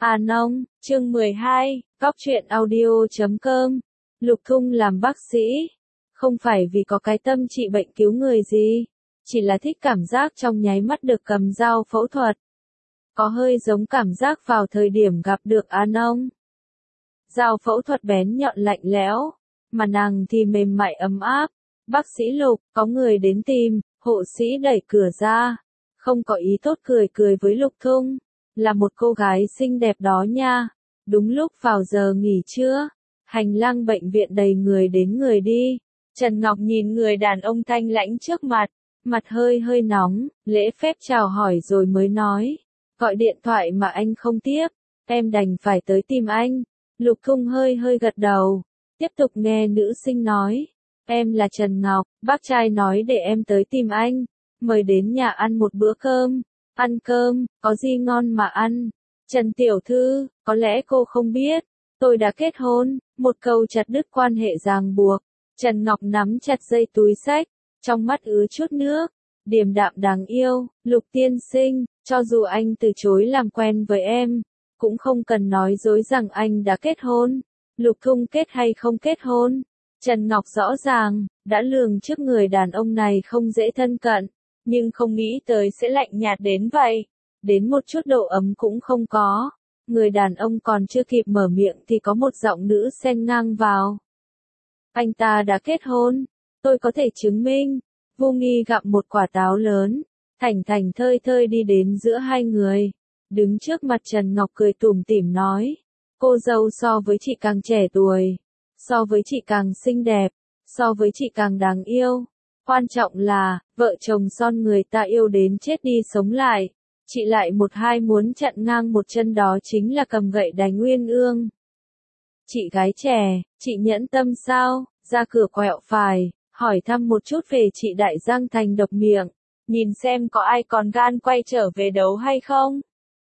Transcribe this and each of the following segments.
Nông, chương 12, Góc truyện audio.com. Lục Thung làm bác sĩ, không phải vì có cái tâm trị bệnh cứu người gì, chỉ là thích cảm giác trong nháy mắt được cầm dao phẫu thuật. Có hơi giống cảm giác vào thời điểm gặp được Nông. Dao phẫu thuật bén nhọn lạnh lẽo, mà nàng thì mềm mại ấm áp. Bác sĩ Lục, có người đến tìm, hộ sĩ đẩy cửa ra, không có ý tốt cười với Lục Thung. Là một cô gái xinh đẹp đó nha. Đúng lúc vào giờ nghỉ trưa, hành lang bệnh viện đầy người đến người đi. Trần Ngọc nhìn người đàn ông thanh lãnh trước mặt, mặt hơi nóng, lễ phép chào hỏi rồi mới nói. Gọi điện thoại mà anh không tiếp, em đành phải tới tìm anh. Lục Thung hơi gật đầu, tiếp tục nghe nữ sinh nói. Em là Trần Ngọc, bác trai nói để em tới tìm anh, mời đến nhà ăn một bữa cơm. Ăn cơm, có gì ngon mà ăn? Trần tiểu thư, có lẽ cô không biết, tôi đã kết hôn, một câu chặt đứt quan hệ ràng buộc. Trần Ngọc nắm chặt dây túi xách, trong mắt ứa chút nước, điềm đạm đáng yêu. Lục tiên sinh, cho dù anh từ chối làm quen với em, cũng không cần nói dối rằng anh đã kết hôn. Lục Thung kết hay không kết hôn? Trần Ngọc rõ ràng, đã lường trước người đàn ông này không dễ thân cận, nhưng không nghĩ tới sẽ lạnh nhạt đến vậy, đến một chút độ ấm cũng không có. Người đàn ông còn chưa kịp mở miệng thì có một giọng nữ xen ngang vào. Anh ta đã kết hôn, tôi có thể chứng minh. Vô Nghi gặm một quả táo lớn, thảnh thơi đi đến giữa hai người, đứng trước mặt Trần Ngọc cười tủm tỉm nói, cô dâu so với chị càng trẻ tuổi, so với chị càng xinh đẹp, so với chị càng đáng yêu. Quan trọng là, vợ chồng son người ta yêu đến chết đi sống lại, chị lại một hai muốn chặn ngang một chân đó chính là cầm gậy đánh uyên ương. Chị gái trẻ, chị nhẫn tâm sao? Ra cửa quẹo phải, hỏi thăm một chút về chị Đại Giang Thành độc miệng, nhìn xem có ai còn gan quay trở về đấu hay không?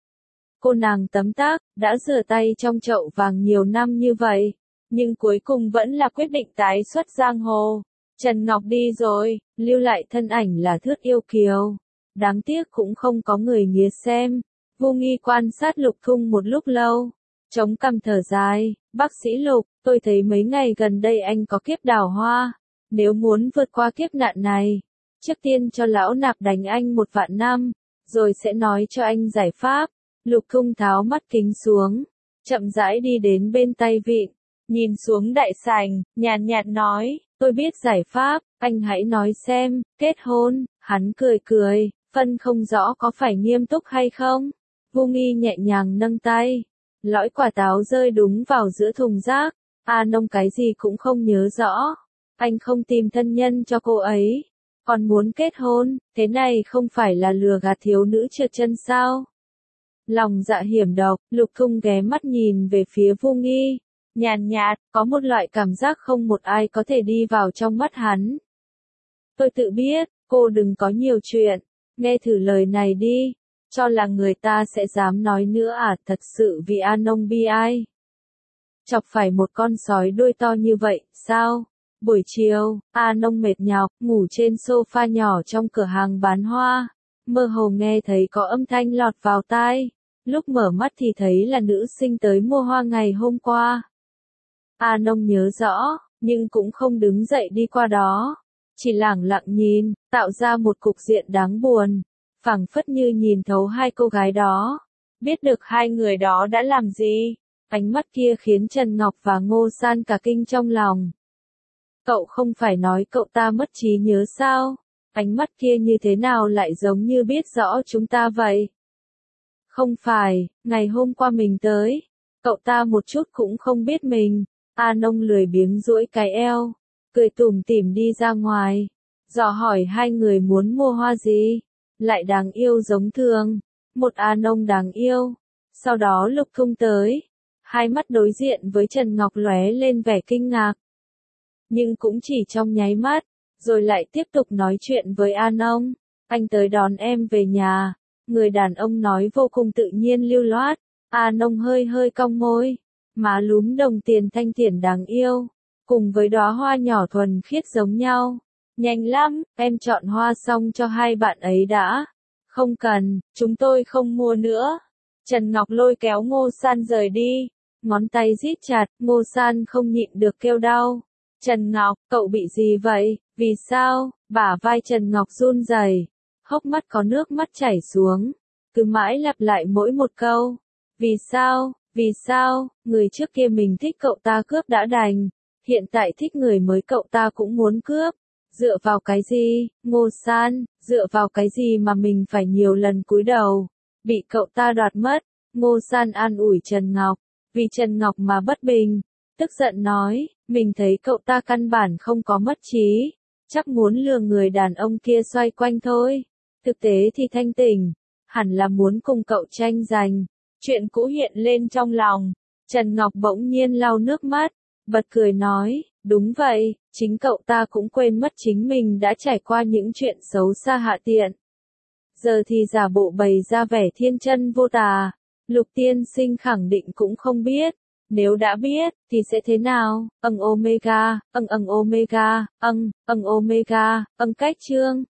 Cô nàng tấm tắc, đã rửa tay trong chậu vàng nhiều năm như vậy, nhưng cuối cùng vẫn là quyết định tái xuất giang hồ. Trần Ngọc đi rồi, lưu lại thân ảnh là thước yêu kiều. Đáng tiếc cũng không có người nghía xem. Vô Nghi quan sát Lục Thung một lúc lâu, chống cằm thở dài, bác sĩ Lục, tôi thấy mấy ngày gần đây anh có kiếp đào hoa. Nếu muốn vượt qua kiếp nạn này, trước tiên cho lão nạp đánh anh 1.000 năm, rồi sẽ nói cho anh giải pháp. Lục Thung tháo mắt kính xuống, chậm rãi đi đến bên tay vịn, nhìn xuống đại sảnh, nhàn nhạt nói. Tôi biết giải pháp, anh hãy nói xem. Kết hôn? Hắn cười, phân không rõ có phải nghiêm túc hay không. Vô Nghi nhẹ nhàng nâng tay, lõi quả táo rơi đúng vào giữa thùng rác. Nông cái gì cũng không nhớ rõ. Anh không tìm thân nhân cho cô ấy, còn muốn kết hôn, thế này không phải là lừa gạt thiếu nữ trượt chân sao? Lòng dạ hiểm độc. Lục Thung ghé mắt nhìn về phía Vô Nghi, nhàn nhạt, có một loại cảm giác không một ai có thể đi vào trong mắt hắn. Tôi tự biết, cô đừng có nhiều chuyện, nghe thử lời này đi, cho là người ta sẽ dám nói nữa à? Thật sự vì Nông bi ai. Chọc phải một con sói đuôi to như vậy, sao? Buổi chiều, Nông mệt nhọc, ngủ trên sofa nhỏ trong cửa hàng bán hoa, mơ hồ nghe thấy có âm thanh lọt vào tai. Lúc mở mắt thì thấy là nữ sinh tới mua hoa ngày hôm qua. Nông nhớ rõ, nhưng cũng không đứng dậy đi qua đó, chỉ lẳng lặng nhìn, tạo ra một cục diện đáng buồn, phảng phất như nhìn thấu hai cô gái đó, biết được hai người đó đã làm gì. Ánh mắt kia khiến Trần Ngọc và Ngô San cả kinh trong lòng. Cậu không phải nói cậu ta mất trí nhớ sao? Ánh mắt kia như thế nào lại giống như biết rõ chúng ta vậy? Không phải, ngày hôm qua mình tới, cậu ta một chút cũng không biết mình. Nông lười biếng duỗi cái eo, cười tủm tỉm đi ra ngoài, dò hỏi hai người muốn mua hoa gì, lại đáng yêu giống thường, một Nông đáng yêu. Sau đó Lục Thung tới, hai mắt đối diện với Trần Ngọc lóe lên vẻ kinh ngạc, nhưng cũng chỉ trong nháy mắt, rồi lại tiếp tục nói chuyện với Nông. Anh tới đón em về nhà. Người đàn ông nói vô cùng tự nhiên lưu loát. Nông hơi cong môi, má lúm đồng tiền thanh thiển đáng yêu, cùng với đóa hoa nhỏ thuần khiết giống nhau. Nhanh lắm, em chọn hoa xong cho hai bạn ấy đã. Không cần, chúng tôi không mua nữa. Trần Ngọc lôi kéo Ngô San rời đi, ngón tay rít chặt, Ngô San không nhịn được kêu đau. Trần Ngọc, cậu bị gì vậy? Vì sao? Bả vai Trần Ngọc run rẩy, hốc mắt có nước mắt chảy xuống, cứ mãi lặp lại mỗi một câu. Vì sao? Vì sao? Người trước kia mình thích cậu ta cướp đã đành, hiện tại thích người mới cậu ta cũng muốn cướp. Dựa vào cái gì? Ngô San, dựa vào cái gì mà mình phải nhiều lần cúi đầu, bị cậu ta đoạt mất? Ngô San an ủi Trần Ngọc, vì Trần Ngọc mà bất bình, tức giận nói, mình thấy cậu ta căn bản không có mất trí, chắc muốn lừa người đàn ông kia xoay quanh thôi. Thực tế thì thanh tỉnh, hẳn là muốn cùng cậu tranh giành. Chuyện cũ hiện lên trong lòng, Trần Ngọc bỗng nhiên lau nước mắt, bật cười nói, đúng vậy, chính cậu ta cũng quên mất chính mình đã trải qua những chuyện xấu xa hạ tiện. Giờ thì giả bộ bày ra vẻ thiên chân vô tà, Lục tiên sinh khẳng định cũng không biết. Nếu đã biết, thì sẽ thế nào? Omega, omega, cách chương.